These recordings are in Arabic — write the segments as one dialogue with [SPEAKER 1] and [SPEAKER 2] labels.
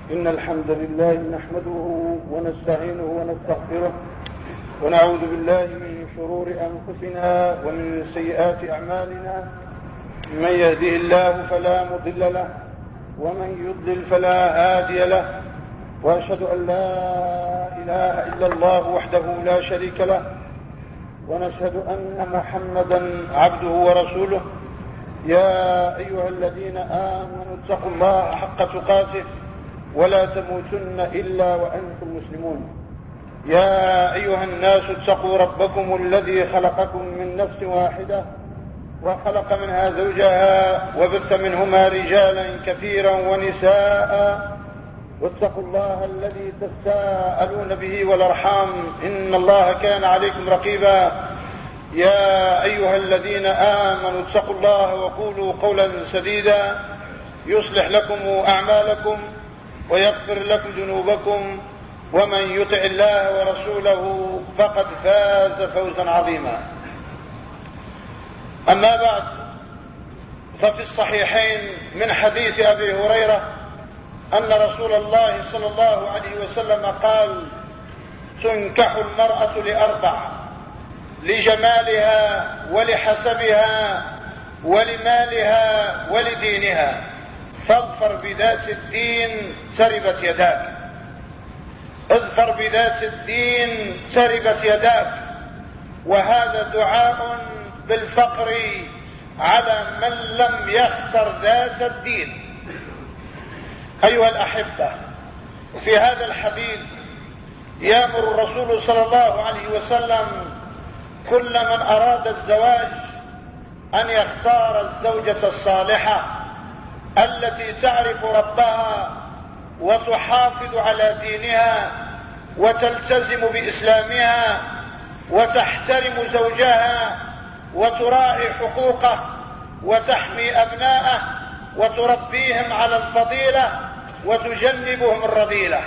[SPEAKER 1] إن الحمد لله نحمده ونستعينه ونستغفره ونعوذ بالله من شرور أنفسنا ومن سيئات أعمالنا. من يهده الله فلا مضل له ومن يضلل فلا هادي له، وأشهد أن لا إله إلا الله وحده لا شريك له، ونشهد أن محمدا عبده ورسوله. يا أيها الذين آمنوا اتقوا الله حق تقاته ولا تموتن إلا وأنتم مسلمون. يا أيها الناس اتقوا ربكم الذي خلقكم من نفس واحدة وخلق منها زوجها وبث منهما رجالا كثيرا ونساء، واتقوا الله الذي تساءلون به والأرحام إن الله كان عليكم رقيبا. يا أيها الذين آمنوا اتقوا الله وقولوا قولا سديدا يصلح لكم أعمالكم ويغفر لكم ذنوبكم، ومن يطع الله ورسوله فقد فاز فوزا عظيما. أما بعد، ففي الصحيحين من حديث أبي هريرة أن رسول الله صلى الله عليه وسلم قال: تنكح المرأة لأربع: لجمالها ولحسبها ولمالها ولدينها، فاظفر بذات الدين تربت يداك. اظفر بذات الدين تربت يداك. وهذا دعاء بالفقر على من لم يختر ذات الدين. أيها الأحبة، في هذا الحديث يأمر الرسول صلى الله عليه وسلم كل من أراد الزواج أن يختار الزوجة الصالحة التي تعرف ربها وتحافظ على دينها وتلتزم بإسلامها وتحترم زوجها وتراعي حقوقه وتحمي أبناءه وتربيهم على الفضيلة وتجنبهم الرذيلة.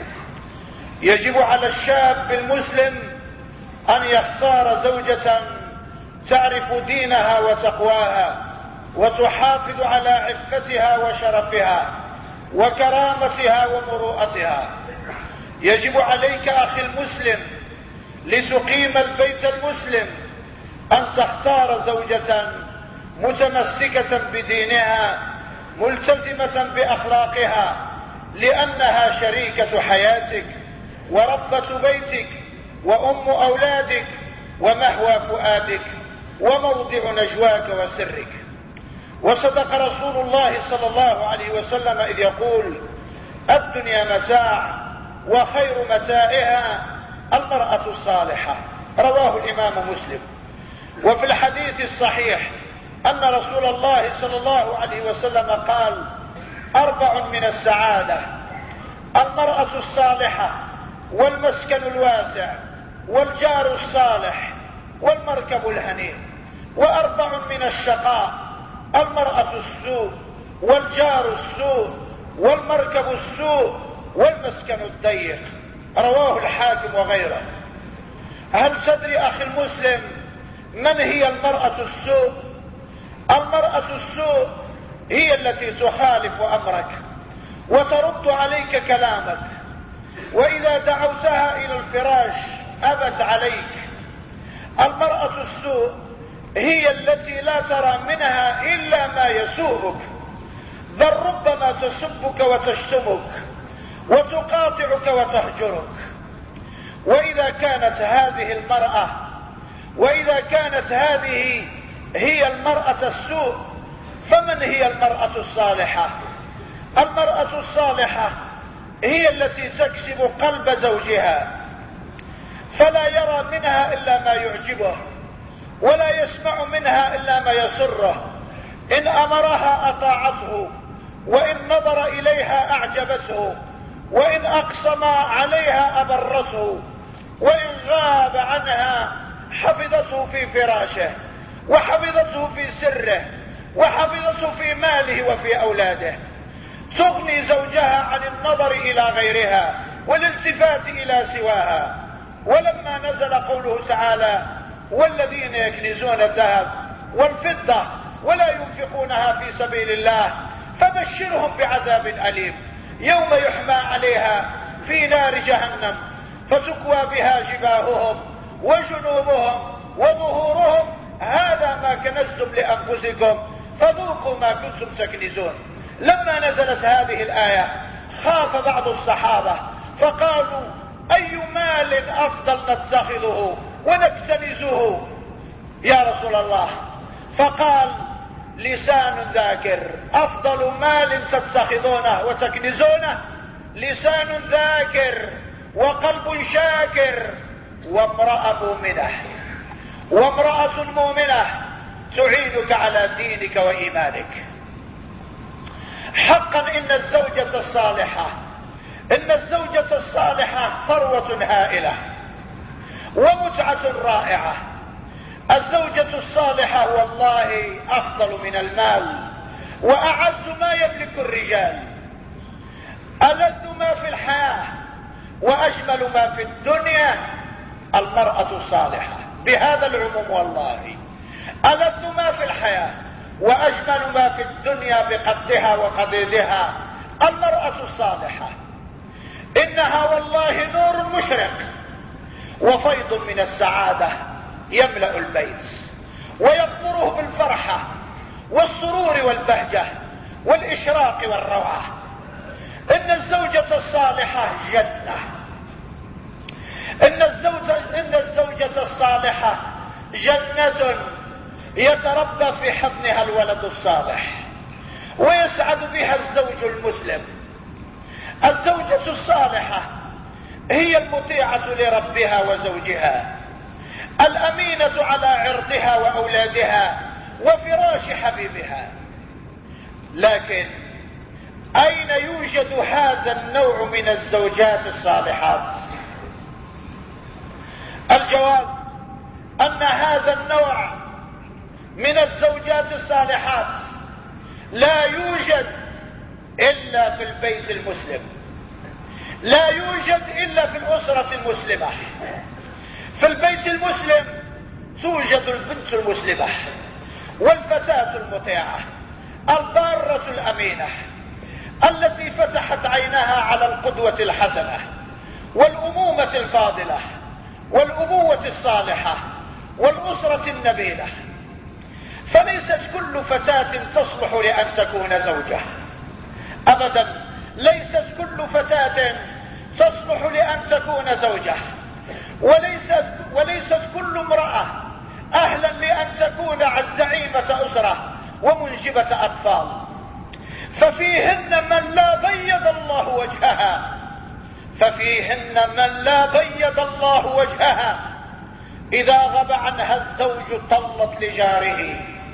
[SPEAKER 1] يجب على الشاب المسلم أن يختار زوجة تعرف دينها وتقواها وتحافظ على عفتها وشرفها وكرامتها ومروءتها. يجب عليك أخي المسلم لتقيم البيت المسلم أن تختار زوجة متمسكة بدينها ملتزمة بأخلاقها، لأنها شريكة حياتك وربة بيتك وأم أولادك ومهوى فؤادك وموضع نجواك وسرك. وصدق رسول الله صلى الله عليه وسلم إذ يقول: الدنيا متاع وخير متاعها المرأة الصالحة. رواه الإمام مسلم. وفي الحديث الصحيح أن رسول الله صلى الله عليه وسلم قال: أربع من السعادة: المرأة الصالحة والمسكن الواسع والجار الصالح والمركب الهنيء. وأربع من الشقاء: المرأة السوء والجار السوء والمركب السوء والمسكن الضيق. رواه الحاكم وغيره. هل تدري أخي المسلم من هي المرأة السوء؟ المرأة السوء هي التي تخالف أمرك وترد عليك كلامك، وإذا دعوتها إلى الفراش أبت عليك. المرأة السوء هي التي لا ترى منها إلا ما يسوءك، بل ربما تسبك وتشتمك وتقاطعك وتهجرك. وإذا كانت هذه هي المرأة السوء، فمن هي المرأة الصالحة؟ المرأة الصالحة هي التي تكسب قلب زوجها، فلا يرى منها إلا ما يعجبه ولا يسمع منها إلا ما يسره. إن أمرها أطاعته، وإن نظر إليها أعجبته، وإن أقسم عليها أبرته، وإن غاب عنها حفظته في فراشه وحفظته في سره وحفظته في ماله وفي أولاده. تغني زوجها عن النظر إلى غيرها والالتفات إلى سواها. ولما نزل قوله تعالى: والذين يكنزون الذهب والفضة ولا ينفقونها في سبيل الله فبشرهم بعذاب أليم،
[SPEAKER 2] يوم يحمى عليها في نار جهنم فتكوى بها جباههم وجنوبهم وظهورهم هذا ما كنزتم لأنفسكم فذوقوا ما كنتم تكنزون. لما نزلت هذه الآية خاف بعض الصحابة فقالوا أي مال أفضل نتخذه ونكتنزه يا رسول الله؟ فقال لسان ذاكر، أفضل مال تتخذونه وتكنزونه لسان ذاكر وقلب شاكر وامرأة مؤمنة تعينك على دينك وإيمانك. حقا إن الزوجة الصالحة ثروة هائلة ومتعة رائعة. الزوجة الصالحة والله أفضل من المال وأعز ما يملك الرجال، ألذ ما في الحياة وأجمل ما في الدنيا المرأة الصالحة. بهذا العموم والله ألذ ما في الحياة وأجمل ما في الدنيا بقدها وقضيدها المرأة الصالحة. إنها والله نور مشرق وفيض من السعادة يملأ البيت ويغمره بالفرحة والسرور والبهجة والإشراق والروعة. إن الزوجة الصالحة جنة. إن الزوجة الصالحة جنة يتربى في حضنها الولد الصالح ويسعد بها الزوج المسلم. الزوجة الصالحة هي المطيعة لربها وزوجها، الأمينة على عرضها وأولادها وفراش حبيبها. لكن أين يوجد هذا النوع من الزوجات الصالحات؟ الجواب أن هذا النوع من الزوجات الصالحات لا يوجد إلا في البيت المسلم، لا يوجد إلا في الأسرة المسلمة. في البيت المسلم توجد البنت المسلمة والفتاة المطيعة البارة الأمينة التي فتحت عينها على القدوة الحسنة والأمومة الفاضلة والأبوة الصالحة والأسرة النبيلة. فليست كل فتاة تصلح لأن تكون زوجة أبدا، ليست كل فتاة تصلح لأن تكون زوجة، وليست كل امرأة أهلا لأن تكون زعيمة أسرة ومنجبة أطفال. ففيهن من لا بيض الله وجهها، إذا غاب عنها الزوج طلت لجاره.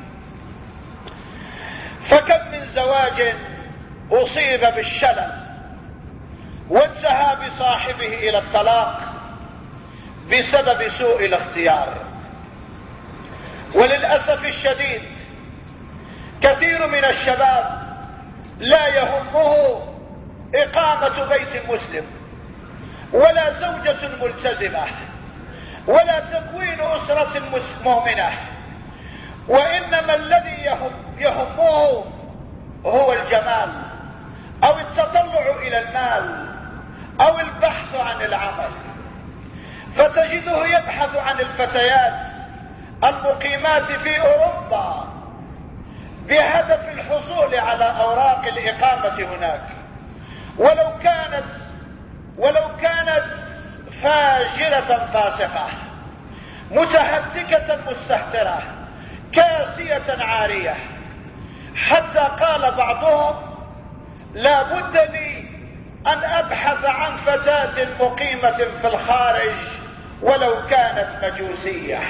[SPEAKER 2] فكم من زواج أصيب بالشلل وانتهى بصاحبه إلى الطلاق بسبب سوء الاختيار. وللأسف الشديد كثير من الشباب لا يهمه إقامة بيت مسلم ولا زوجة ملتزمة ولا تكوين أسرة مؤمنة، وإنما الذي يهمه هو الجمال أو التطلع إلى المال أو البحث عن العمل. فتجده يبحث عن الفتيات المقيمات في أوروبا بهدف الحصول على أوراق الإقامة هناك، ولو كانت فاجرة فاسقة متهتكة مستهترة كاسية عارية، حتى قال بعضهم لا بد لي أن أبحث عن فتاة مقيمة في الخارج ولو كانت مجوسية.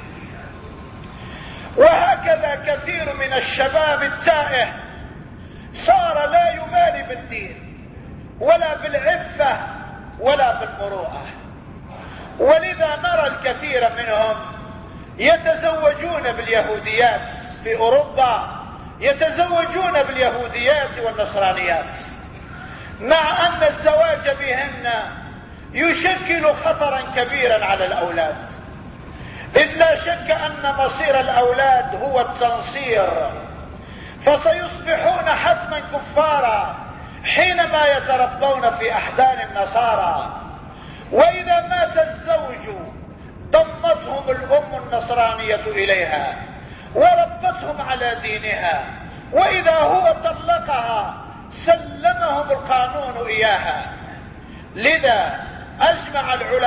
[SPEAKER 2] وهكذا كثير من الشباب التائه صار لا يمالي بالدين ولا بالعفة ولا بالمروءة، ولذا نرى الكثير منهم يتزوجون باليهوديات في أوروبا، يتزوجون باليهوديات والنصرانيات، مع أن الزواج بهن يشكل خطرا كبيرا على الأولاد، إذ لا شك أن مصير الأولاد هو التنصير، فسيصبحون حتما كفارا حينما يتربون في أحضان النصارى، وإذا مات الزوج ضمتهم الأم النصرانية إليها وربتهم على دينها، وإذا هو طلقها سلمهم القانون إياها. لذا أجمع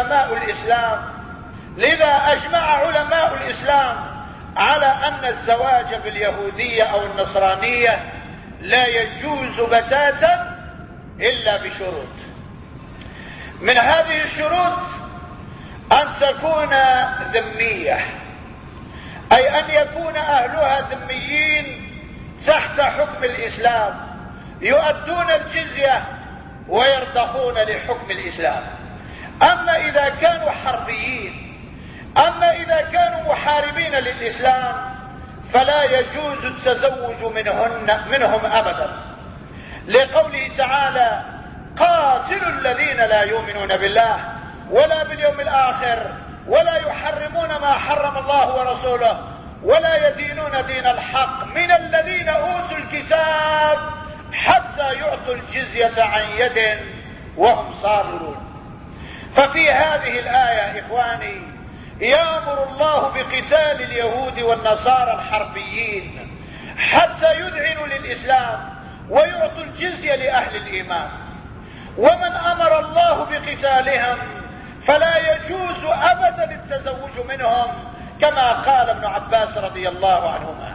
[SPEAKER 2] علماء الإسلام على أن الزواج باليهودية أو النصرانية لا يجوز بتاتا إلا بشروط. من هذه الشروط أن تكون ذمية، أي أن يكون أهلها ذميين تحت حكم الإسلام، يؤدون الجزية ويرضخون لحكم الإسلام. أما إذا كانوا حربيين، أما إذا كانوا محاربين للإسلام، فلا يجوز التزوج منهم أبدا، لقوله تعالى: قاتلوا الذين لا يؤمنون بالله ولا باليوم الآخر ولا يحرمون ما حرم الله ورسوله ولا يدينون دين الحق من الذين أوتوا الكتاب حتى يعطوا الجزية عن يد وهم صاغرون. ففي هذه الآية إخواني يأمر الله بقتال اليهود والنصارى الحربيين حتى يذعنوا للإسلام ويعطوا الجزية لأهل الإيمان، ومن أمر الله بقتالهم فلا يجوز أبدا التزوج منهم، كما قال ابن عباس رضي الله عنهما.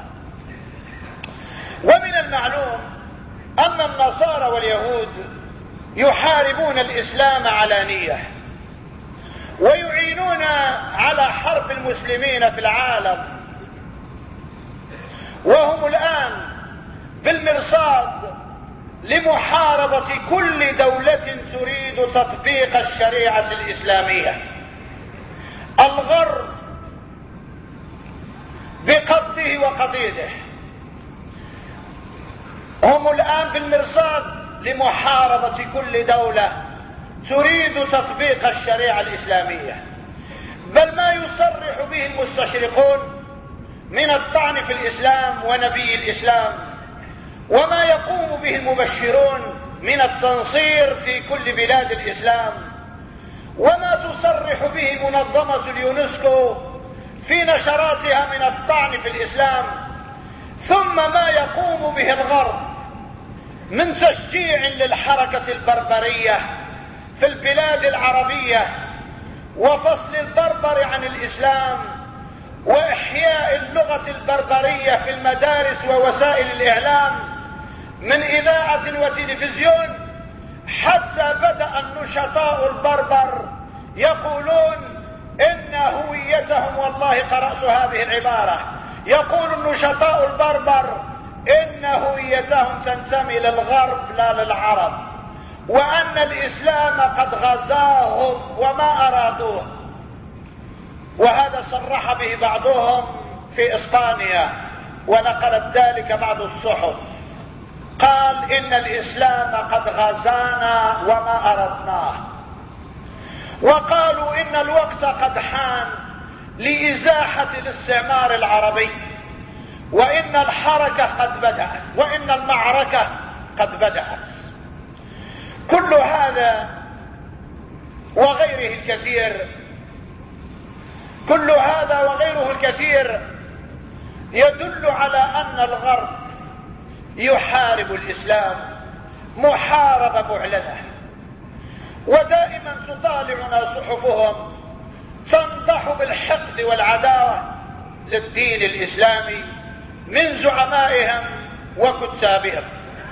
[SPEAKER 2] ومن المعلوم أن النصارى واليهود يحاربون الإسلام علانية ويعينون على حرب المسلمين في العالم، وهم الآن بالمرصاد لمحاربة كل دولة تريد تطبيق الشريعة الإسلامية. الغرب بقبضه وقضيده هم الآن بالمرصاد لمحاربة كل دولة تريد تطبيق الشريعة الإسلامية، بل ما يصرح به المستشرقون من الطعن في الإسلام ونبي الإسلام، وما يقوم به المبشرون من التنصير في كل بلاد الإسلام، وما تصرح به منظمة اليونسكو في نشراتها من الطعن في الإسلام، ثم ما يقوم به الغرب من تشجيع للحركة البربرية في البلاد العربية وفصل البربر عن الإسلام وإحياء اللغة البربرية في المدارس ووسائل الإعلام من إذاعة وتلفزيون، حتى بدأ النشطاء البربر يقولون إن هويتهم، والله قرأت هذه العبارة، يقول النشطاء البربر إن هويتهم تنتمي للغرب لا للعرب، وأن الإسلام قد غزاهم وما أرادوه. وهذا صرح به بعضهم في إسبانيا ونقلت ذلك بعض الصحف، قال إن الإسلام قد غزانا وما أردناه. وقالوا إن الوقت قد حان لإزاحة الاستعمار العربي، وإن الحركة قد بدأت، وإن المعركة قد بدأت. كل هذا وغيره الكثير، كل هذا وغيره الكثير يدل على أن الغرب يحارب الإسلام محاربة معلنة، ودائما تطالعنا صحفهم تنضح بالحقد والعداوة للدين الإسلامي من زعمائهم وكتابهم.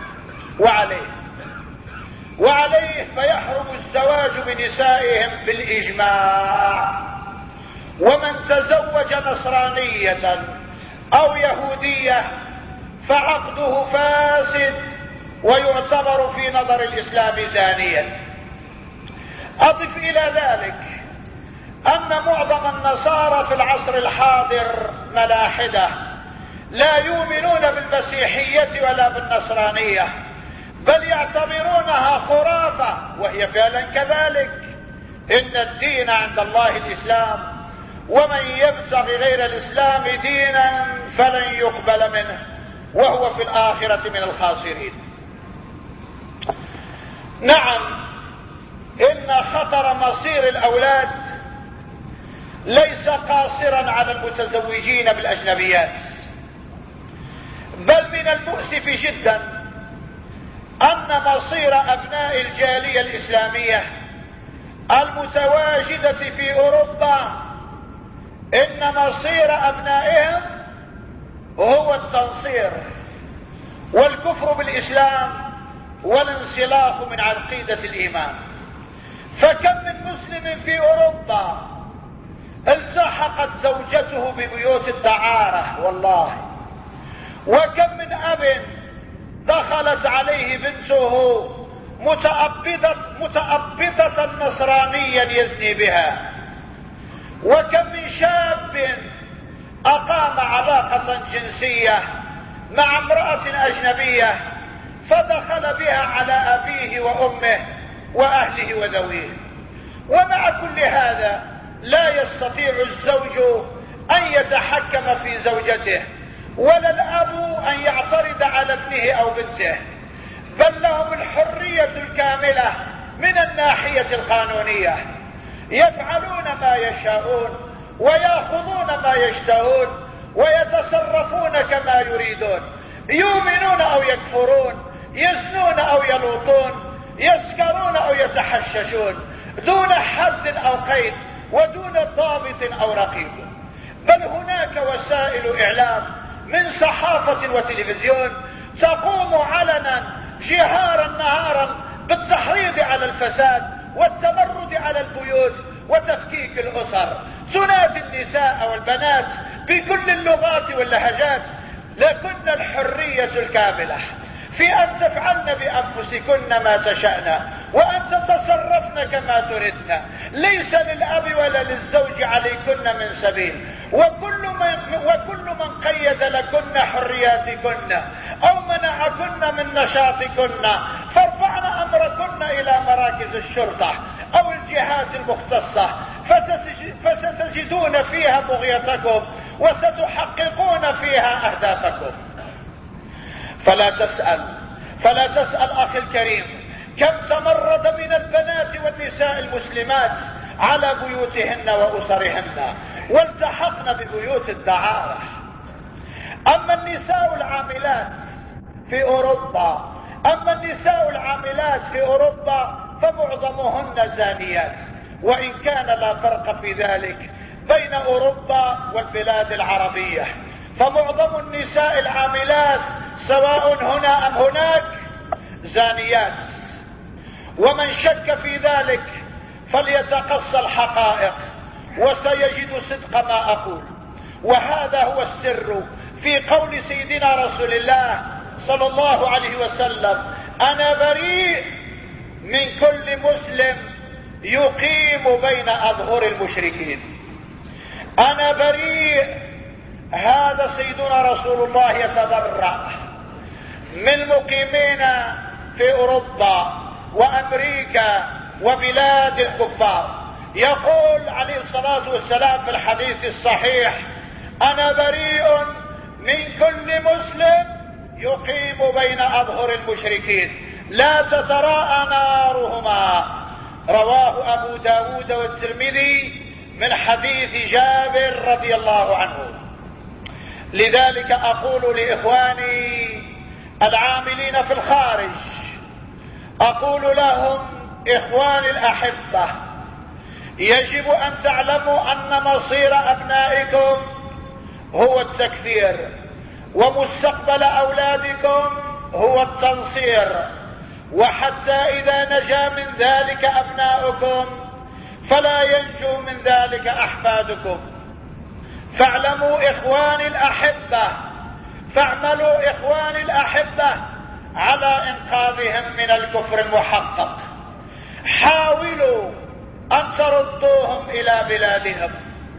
[SPEAKER 2] وعليه فيحرم الزواج بنسائهم بالإجماع، ومن تزوج نصرانية أو يهودية فعقده فاسد ويعتبر في نظر الإسلام زانيا. أضف إلى ذلك أن معظم النصارى في العصر الحاضر ملاحدة لا يؤمنون بالمسيحية ولا بالنصرانية، بل يعتبرونها خرافة، وهي فعلا كذلك. إن الدين عند الله الإسلام، ومن يبتغي غير الإسلام دينا فلن يقبل منه وهو في الآخرة من الخاسرين. نعم، إن خطر مصير الأولاد ليس قاصرا على المتزوجين بالأجنبيات، بل من المؤسف جدا أن مصير أبناء الجالية الإسلامية المتواجدة في أوروبا، إن مصير أبنائهم هو التنصير والكفر بالإسلام والانسلاخ من عقيدة الإيمان. فكم من مسلم في أوروبا التحقت زوجته ببيوت الدعارة والله، وكم من أب دخلت عليه بنته متأبطة نصرانيا يزني بها، وكم من شاب أقام علاقة جنسية مع امرأة أجنبية فدخل بها على أبيه وأمه وأهله وذويه. ومع كل هذا لا يستطيع الزوج أن يتحكم في زوجته، ولا الأب أن يعترض على ابنه أو بنته، بل لهم الحرية الكاملة من الناحية القانونية، يفعلون ما يشاءون ويأخذون ما يشتهون ويتصرفون كما يريدون، يؤمنون أو يكفرون، يزنون أو يلوطون، يسكرون أو يتحششون، دون حد أو قيد ودون ضابط أو رقيب. بل هناك وسائل إعلام من صحافة وتلفزيون تقوم علنا جهارا نهارا بالتحريض على الفساد والتمرد على البيوت وتفكيك الأسر، تنادي النساء والبنات بكل اللغات واللهجات: لكن الحرية الكاملة في أن تفعلن بأنفسكن ما تشأن وأن تتصرفن كما تردن، ليس للأب ولا للزوج عليكن من سبيل، وكل من قيد لكن حرياتكن أو منعكن من نشاطكن فارفعن أمركن إلى مراكز الشرطة أو الجهات المختصة فستجدون فيها بغيتكم وستحققون فيها أهدافكم. فلا تسأل أخي الكريم كم تمرد من البنات والنساء المسلمات على بيوتهن وأسرهن والتحقن ببيوت الدعارة. أما النساء العاملات في أوروبا فمعظمهن زانيات، وإن كان لا فرق في ذلك بين أوروبا والبلاد العربية، فمعظم النساء العاملات سواء هنا أم هناك زانيات. ومن شك في ذلك فليتقصى الحقائق وسيجد صدق ما أقول. وهذا هو السر في قول سيدنا رسول الله صلى الله عليه وسلم: أنا بريء من كل مسلم يقيم بين أظهر المشركين. أنا بريء. هذا سيدنا رسول الله يتبرأ من المقيمين في أوروبا وأمريكا وبلاد الكفار. يقول عليه الصلاة والسلام في الحديث الصحيح: أنا بريء من كل مسلم يقيم بين أظهر المشركين لا تتراءى نارهما. رواه أبو داود والترمذي من حديث جابر رضي الله عنه. لذلك أقول لإخواني العاملين في الخارج، أقول لهم: إخواني الأحبة، يجب أن تعلموا أن مصير أبنائكم هو التكفير، ومستقبل أولادكم هو التنصير، وحتى إذا نجا من ذلك أبناؤكم فلا ينجو من ذلك أحفادكم. فاعلموا إخواني الأحبة، فاعملوا إخواني الأحبة على إنقاذهم من الكفر المحقق. حاولوا أن تردوهم إلى بلادهم،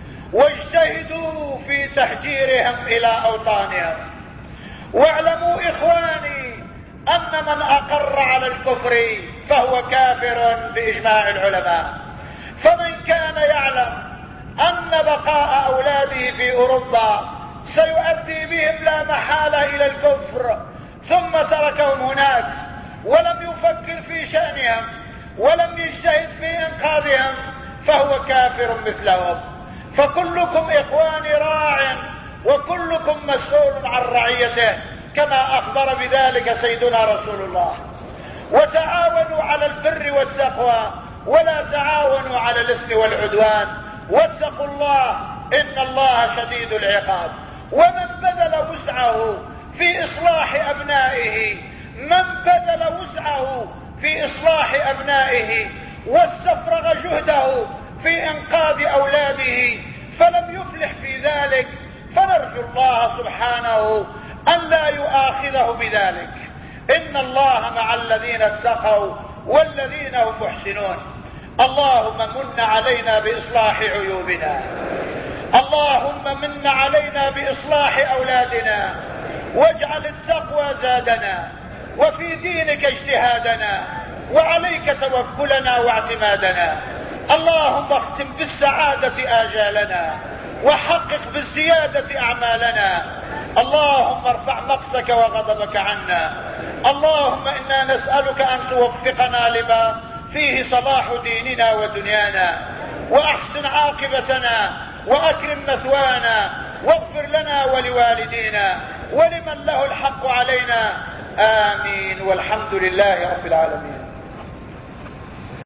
[SPEAKER 2] واجتهدوا في تهجيرهم إلى أوطانهم. واعلموا إخواني أن من أقر على الكفر فهو كافر بإجماع العلماء. فمن كان يعلم أن بقاء أولاده في أوروبا سيؤدي بهم لا محالة إلى الكفر ثم تركهم هناك ولم يفكر في شأنهم ولم يجتهد في إنقاذهم فهو كافر مثلهم. فكلكم إخواني راع وكلكم مسؤول عن رعيته كما أخبر بذلك سيدنا رسول الله. وتعاونوا على البر والتقوى ولا تعاونوا على الإثم والعدوان، واتقوا الله إن الله شديد العقاب. ومن بذل وسعه في إصلاح أبنائه، من بذل وسعه في إصلاح أبنائه واستفرغ جهده في إنقاذ أولاده فلم يفلح في ذلك، فنرجو الله سبحانه أن لا يؤاخذه بذلك. إن الله مع الذين اتقوا والذين هم محسنون. اللهم من علينا بإصلاح عيوبنا، اللهم من علينا بإصلاح أولادنا، واجعل التقوى زادنا وفي دينك اجتهادنا وعليك توكلنا واعتمادنا. اللهم اختم بالسعادة آجالنا وحقق بالزيادة أعمالنا. اللهم ارفع مقتك وغضبك عنا. اللهم إنا نسألك أن توفقنا لما فيه صلاح ديننا ودنيانا، وأحسن عاقبتنا وأكرم مثوانا، واغفر لنا ولوالدينا ولمن له الحق علينا. آمين والحمد لله رب العالمين.